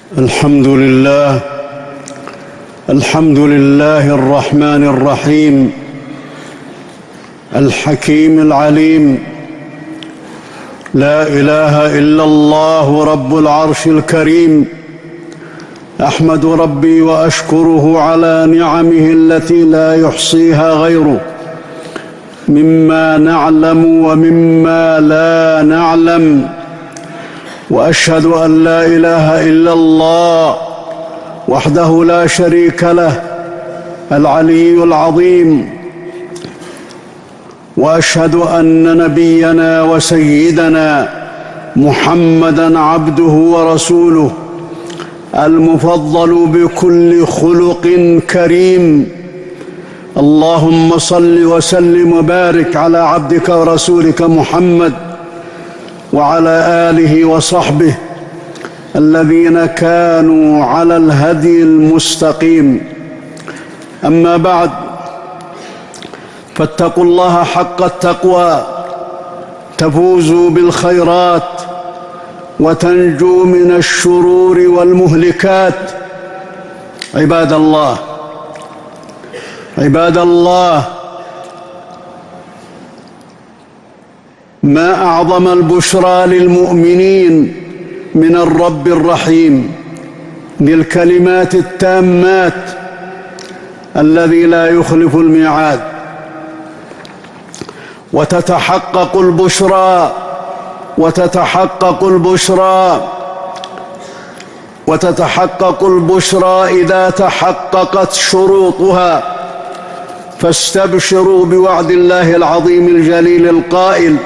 الحمد لله الرحمن الرحيم الحكيم العليم. لا إله إلا الله رب العرش الكريم. أحمد ربي وأشكره على نعمه التي لا يحصيها غيره، مما نعلم ومما لا نعلم. وأشهد أن لا إله إلا الله وحده لا شريك له العلي العظيم. وأشهد أن نبينا وسيدنا محمدًا عبده ورسوله المفضل بكل خلق كريم. اللهم صل وسلم وبارك على عبدك ورسولك محمد وعلى آله وصحبه الذين كانوا على الهدي المستقيم. أما بعد، فاتقوا الله حق التقوى تفوزوا بالخيرات وتنجوا من الشرور والمهلكات. عباد الله، ما أعظم البشرى للمؤمنين من الرب الرحيم بالكلمات التامات الذي لا يخلف الميعاد. وتتحقق البشرى إذا تحققت شروطها. فاستبشروا بوعد الله العظيم الجليل القائل: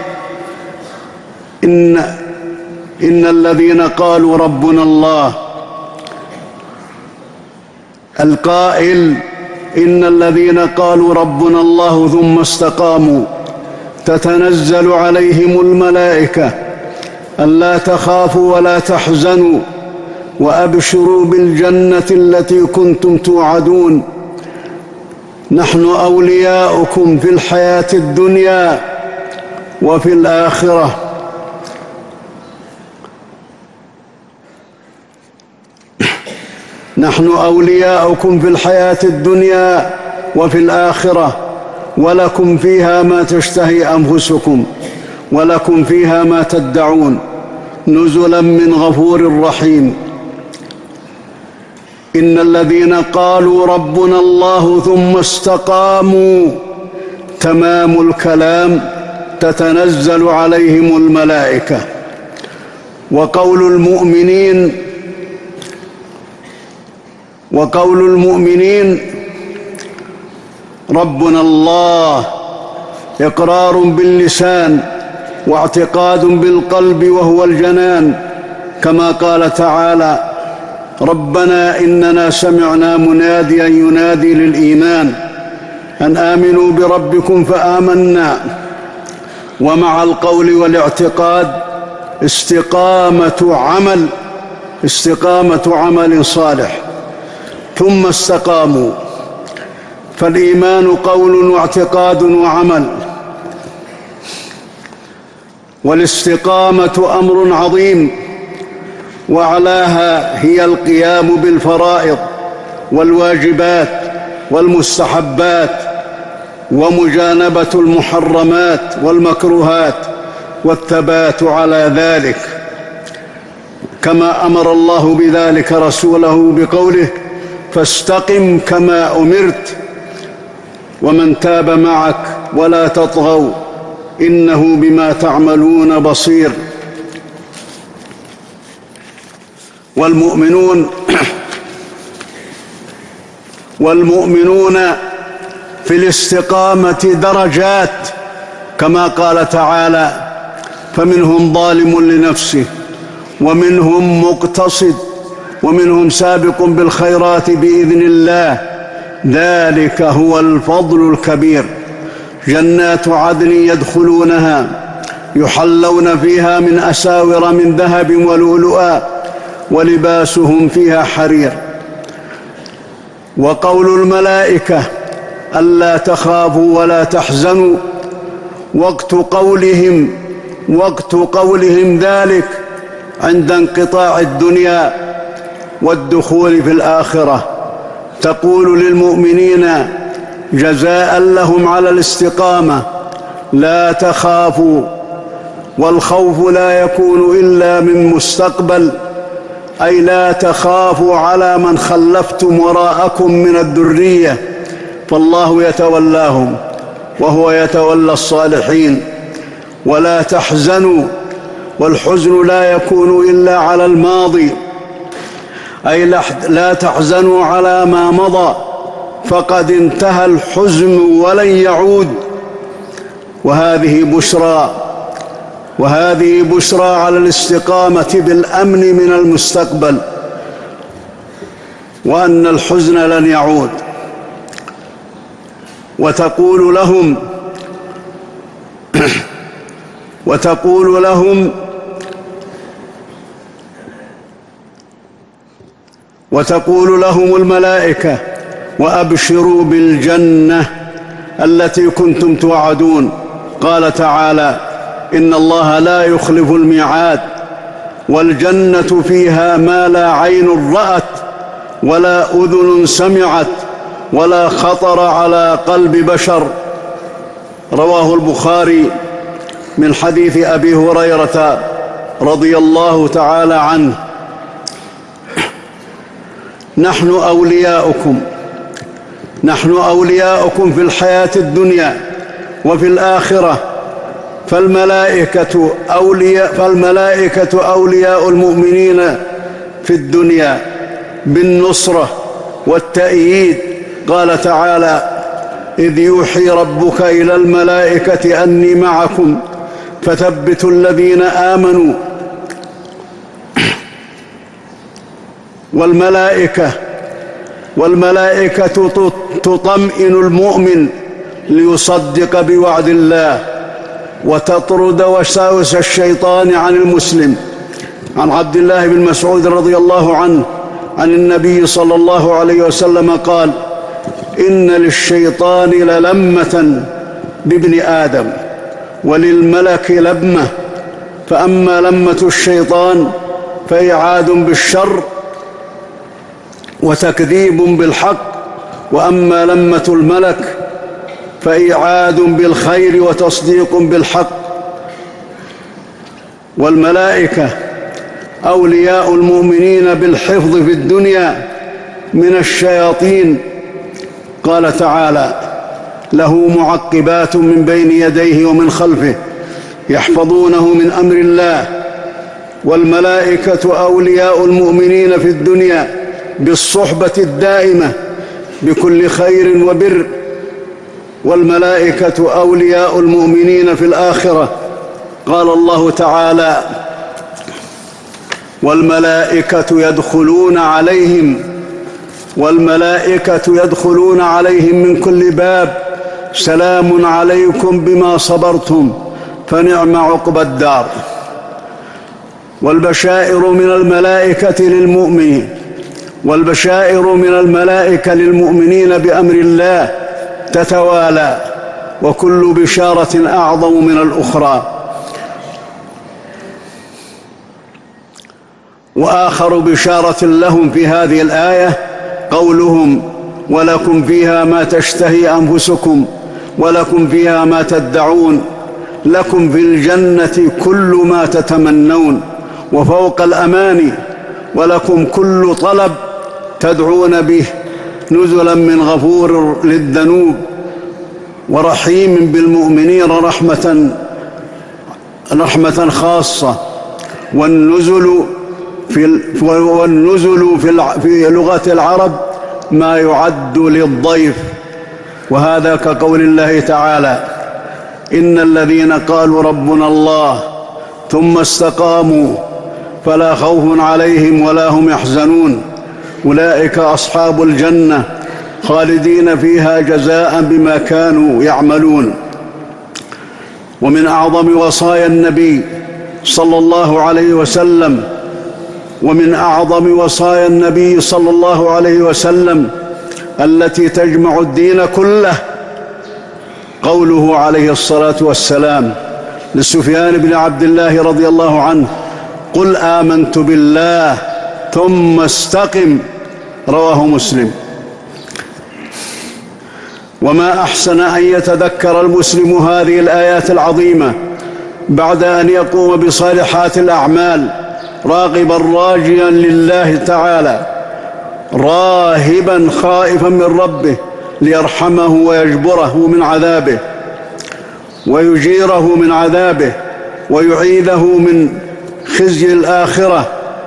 إن الذين قالوا ربنا الله، القائل: إن الذين قالوا ربنا الله ثم استقاموا تتنزل عليهم الملائكة ألا تخافوا ولا تحزنوا وأبشروا بالجنة التي كنتم توعدون. نحن أولياؤكم في الحياة الدنيا وفي الآخرة. نحن أولياؤكم في الحياة الدنيا وفي الآخرة، ولكم فيها ما تشتهي أنفسكم ولكم فيها ما تدعون، نزلا من غفور رحيم. إن الذين قالوا ربنا الله ثم استقاموا، تمام الكلام: تتنزل عليهم الملائكة. وقول المؤمنين ربنا الله إقرار باللسان واعتقاد بالقلب وهو الجنان، كما قال تعالى: ربنا إننا سمعنا مناديا ينادي للإيمان أن آمنوا بربكم فآمنا. ومع القول والاعتقاد استقامة عمل صالح. ثم استقاموا، فالإيمان قول واعتقاد وعمل، والاستقامة أمر عظيم، وأعلاها هي القيام بالفرائض والواجبات والمستحبات، ومجانبة المحرمات والمكروهات، والثبات على ذلك، كما أمر الله بذلك رسوله بقوله: فاستقم كما أمرت ومن تاب معك ولا تطغوا إنه بما تعملون بصير. والمؤمنون في الاستقامة درجات، كما قال تعالى: فمنهم ظالم لنفسه ومنهم مقتصد ومنهم سابق بالخيرات بإذن الله، ذلك هو الفضل الكبير. جنات عدن يدخلونها يحلون فيها من أساور من ذهب ولؤلؤا ولباسهم فيها حرير. وقول الملائكة ألا تخافوا ولا تحزنوا، وقت قولهم ذلك عند انقطاع الدنيا والدخول في الآخرة، تقول للمؤمنين جزاء لهم على الاستقامة: لا تخافوا. والخوف لا يكون إلا من مستقبل، أي لا تخافوا على من خلفتم وراءكم من الذرية، فالله يتولاهم وهو يتولى الصالحين. ولا تحزنوا، والحزن لا يكون إلا على الماضي، أي لا تحزنوا على ما مضى، فقد انتهى الحزن ولن يعود. وهذه بشرى على الاستقامة بالأمن من المستقبل، وأن الحزن لن يعود. وتقول لهم الملائكة: وأبشروا بالجنة التي كنتم توعدون. قال تعالى: إن الله لا يخلف الميعاد، والجنة فيها ما لا عين رأت ولا أذن سمعت ولا خطر على قلب بشر. رواه البخاري من حديث أبي هريرة رضي الله تعالى عنه: نحن أولياؤكم في الحياة الدنيا وفي الآخرة، فالملائكة أولياء المؤمنين في الدنيا بالنصرة والتأييد. قال تعالى: إذ يوحي ربك إلى الملائكة أني معكم فثبتوا الذين آمنوا. والملائكة تطمئن المؤمن ليصدق بوعد الله، وتطرد وساوس الشيطان عن المسلم. عن عبد الله بن مسعود رضي الله عنه عن النبي صلى الله عليه وسلم قال: إن للشيطان للمة بابن آدم وللملك لبمة، فأما لمة الشيطان فإعاد بالشر وتكذيب بالحق، وأما لمة الملك فإعاد بالخير وتصديق بالحق. والملائكة أولياء المؤمنين بالحفظ في الدنيا من الشياطين. قال تعالى: له معقبات من بين يديه ومن خلفه يحفظونه من أمر الله. والملائكة أولياء المؤمنين في الدنيا بالصحبة الدائمة بكل خير وبر. والملائكة أولياء المؤمنين في الآخرة. قال الله تعالى: والملائكة يدخلون عليهم من كل باب سلام عليكم بما صبرتم فنعم عقبى الدار. والبشائر من الملائكة للمؤمنين بأمر الله تتوالى، وكل بشارة أعظم من الأخرى. وآخر بشارة لهم في هذه الآية قولهم: ولكم فيها ما تشتهي أنفسكم ولكم فيها ما تدعون، لكم في الجنة كل ما تتمنون وفوق الأماني، ولكم كل طلب تدعون به، نزلا من غفور للذنوب ورحيم بالمؤمنين رحمة خاصة. والنزل في لغة العرب ما يعد للضيف، وهذا كقول الله تعالى: إن الذين قالوا ربنا الله ثم استقاموا فلا خوف عليهم ولا هم يحزنون أولئك أصحاب الجنة خالدين فيها جزاء بما كانوا يعملون. ومن أعظم وصايا النبي صلى الله عليه وسلم التي تجمع الدين كله قوله عليه الصلاة والسلام لسفيان بن عبد الله رضي الله عنه: قل آمنت بالله ثم استقم. رواه مسلم. وما أحسن أن يتذكر المسلم هذه الآيات العظيمة بعد أن يقوم بصالحات الأعمال، راغبا راجيا لله تعالى، راهبا خائفا من ربه ليرحمه ويجبره من عذابه ويجيره من عذابه ويعيذه من خزي الآخرة.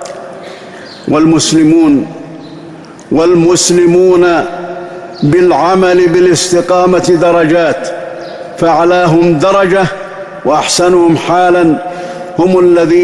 والمسلمون بالعمل بالاستقامة درجات، فأعلاهم درجة وأحسنهم حالا هم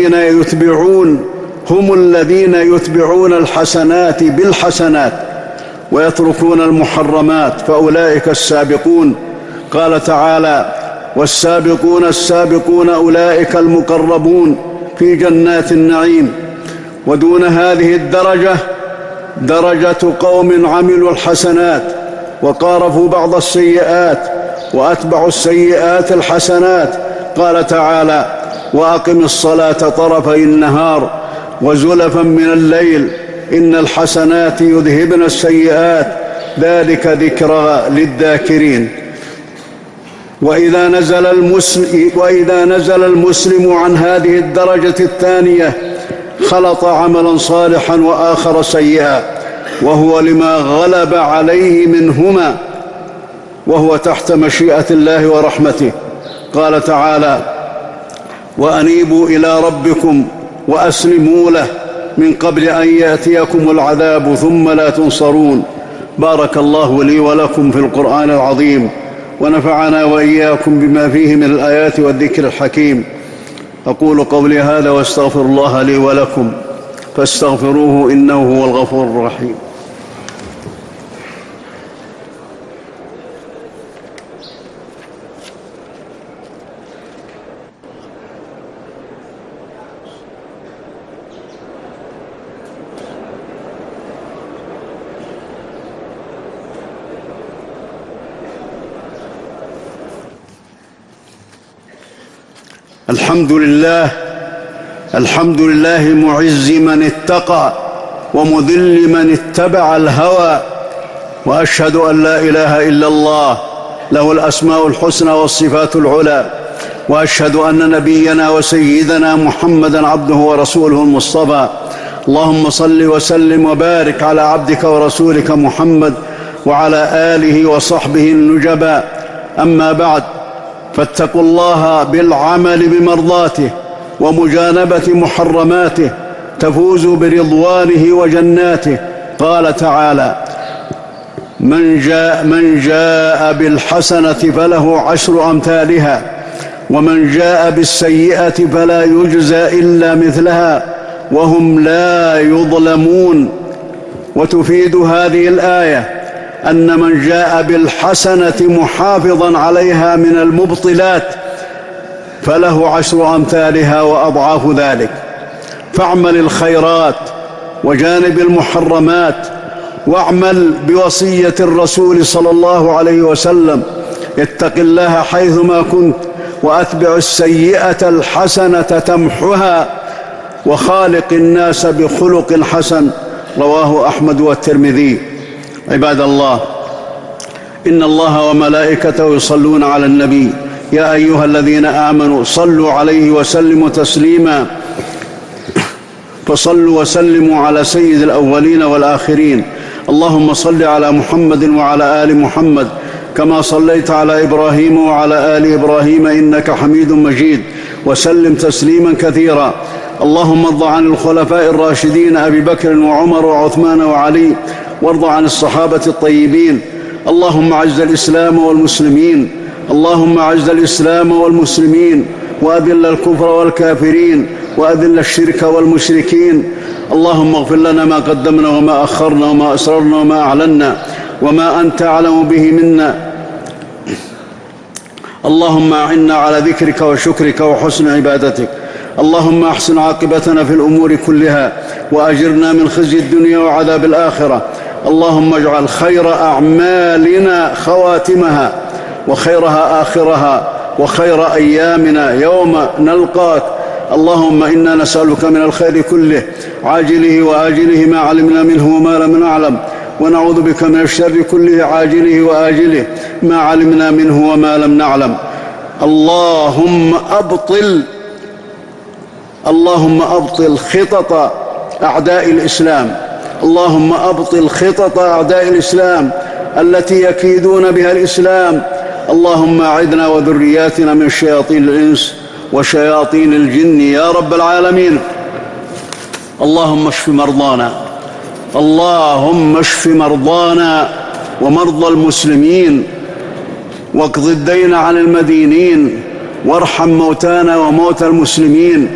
الذين يتبعون الحسنات بالحسنات ويتركون المحرمات، فأولئك السابقون. قال تعالى: والسابقون السابقون أولئك المقربون في جنات النعيم. ودون هذه الدرجة درجة قوم عملوا الحسنات وقارفوا بعض السيئات وأتبعوا السيئات الحسنات. قال تعالى: وأقم الصلاة طرفي النهار وزلفا من الليل إن الحسنات يذهبن السيئات ذلك ذكرى للذاكرين. وإذا نزل المسلم عن هذه الدرجة الثانية خلط عملا صالحا وآخر سيئا، وهو لما غلب عليه منهما، وهو تحت مشيئة الله ورحمته. قال تعالى: وأنيبوا إلى ربكم وأسلموا له من قبل أن يأتيكم العذاب ثم لا تنصرون. بارك الله لي ولكم في القرآن العظيم، ونفعنا وإياكم بما فيه من الآيات والذكر الحكيم. أقول قولي هذا واستغفر الله لي ولكم فاستغفروه إنه هو الغفور الرحيم. الحمد لله معز من اتقى ومذل من اتبع الهوى، وأشهد أن لا إله إلا الله له الأسماء الحسنى والصفات العلى، وأشهد أن نبينا وسيدنا محمدًا عبده ورسوله المصطفى. اللهم صل وسلم وبارك على عبدك ورسولك محمد وعلى آله وصحبه النجبا. أما بعد، فاتقوا الله بالعمل بمرضاته ومجانبة محرماته تفوزوا برضوانه وجناته. قال تعالى: من جاء بالحسنة فله 10 أمثالها ومن جاء بالسيئة فلا يجزى إلا مثلها وهم لا يظلمون. وتفيد هذه الآية أن من جاء بالحسنة محافظا عليها من المبطلات فله 10 أمثالها وأضعاف ذلك. فاعمل الخيرات وجانب المحرمات، واعمل بوصية الرسول صلى الله عليه وسلم: اتق الله حيثما كنت وأتبع السيئة الحسنة تمحها وخالق الناس بخلق حسن. رواه أحمد والترمذي. عباد الله، إن الله وملائكته يصلون على النبي يا أيها الذين آمنوا صلوا عليه وسلموا تسليما. فصلوا وسلموا على سيد الأولين والآخرين. اللهم صل على محمد وعلى آل محمد كما صليت على إبراهيم وعلى آل إبراهيم إنك حميد مجيد، وسلم تسليما كثيرا. اللهم ارض عن الخلفاء الراشدين أبي بكر وعمر وعثمان وعلي، وارض عن الصحابة الطيبين. اللهم أعز الإسلام والمسلمين، اللهم أعز الإسلام والمسلمين، وأذل الكفر والكافرين، وأذل الشرك والمشركين. اللهم اغفر لنا ما قدمنا وما أخرنا وما أسررنا وما أعلنا وما أنت أعلم به منا. اللهم أعنا على ذكرك وشكرك وحسن عبادتك. اللهم أحسن عاقبتنا في الأمور كلها وأجرنا من خزي الدنيا وعذاب الآخرة. اللهم اجعل خير أعمالنا خواتمها وخيرها آخرها وخير أيامنا يوم نلقاك اللهم إنا نسألك من الخير كله عاجله وآجله ما علمنا منه وما لم نعلم، ونعوذ بك من الشر كله عاجله وآجله ما علمنا منه وما لم نعلم. اللهم أبطل خطط أعداء الإسلام، اللهم أبطل خطط أعداء الإسلام التي يكيدون بها الإسلام. اللهم أعذنا وذرياتنا من شياطين الإنس وشياطين الجن يا رب العالمين. اللهم اشف مرضانا، اللهم اشف مرضانا ومرضى المسلمين، واقض الدين عن المدينين، وارحم موتانا وموتى المسلمين.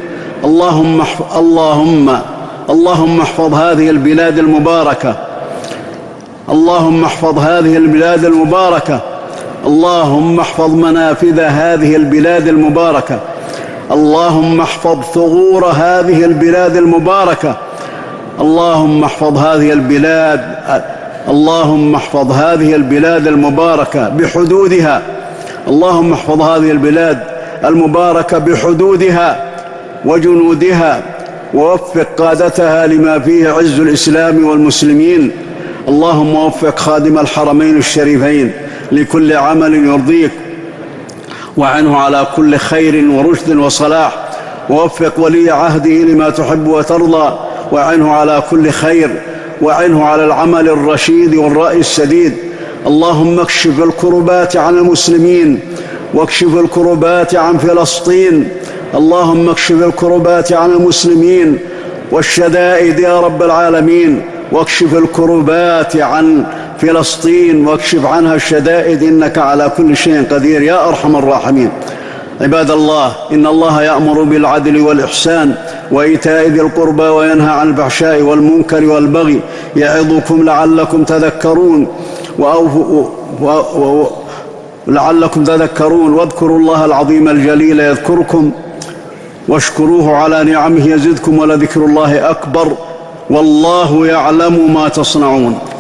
اللهم احفظ هذه البلاد المباركة، اللهم احفظ هذه البلاد المباركة، اللهم احفظ منافذ هذه البلاد المباركة، اللهم احفظ ثغور هذه البلاد المباركة، اللهم احفظ هذه البلاد، اللهم احفظ هذه البلاد المباركة بحدودها، اللهم احفظ هذه البلاد المباركة بحدودها وجنودها، ووفق قادتها لما فيه عز الإسلام والمسلمين. اللهم وفق خادم الحرمين الشريفين لكل عمل يرضيك، وعنه على كل خير ورشد وصلاح، ووفق ولي عهده لما تحب وترضى، وعنه على كل خير، وعنه على العمل الرشيد والرأي السديد. اللهم اكشف الكربات عن المسلمين، واكشف الكربات عن فلسطين، اللهم اكشف الكربات عن المسلمين والشدائد يا رب العالمين، واكشف الكربات عن فلسطين، واكشف عنها الشدائد، إنك على كل شيء قدير يا أرحم الراحمين. عباد الله، إن الله يأمر بالعدل والإحسان وإيتاء ذي القربى وينهى عن الفحشاء والمنكر والبغي، يعظكم لعلكم تذكرون، واذكروا الله العظيم الجليل يذكركم، واشكروه على نعمه يزدكم، ولذكر الله أكبر، والله يعلم ما تصنعون.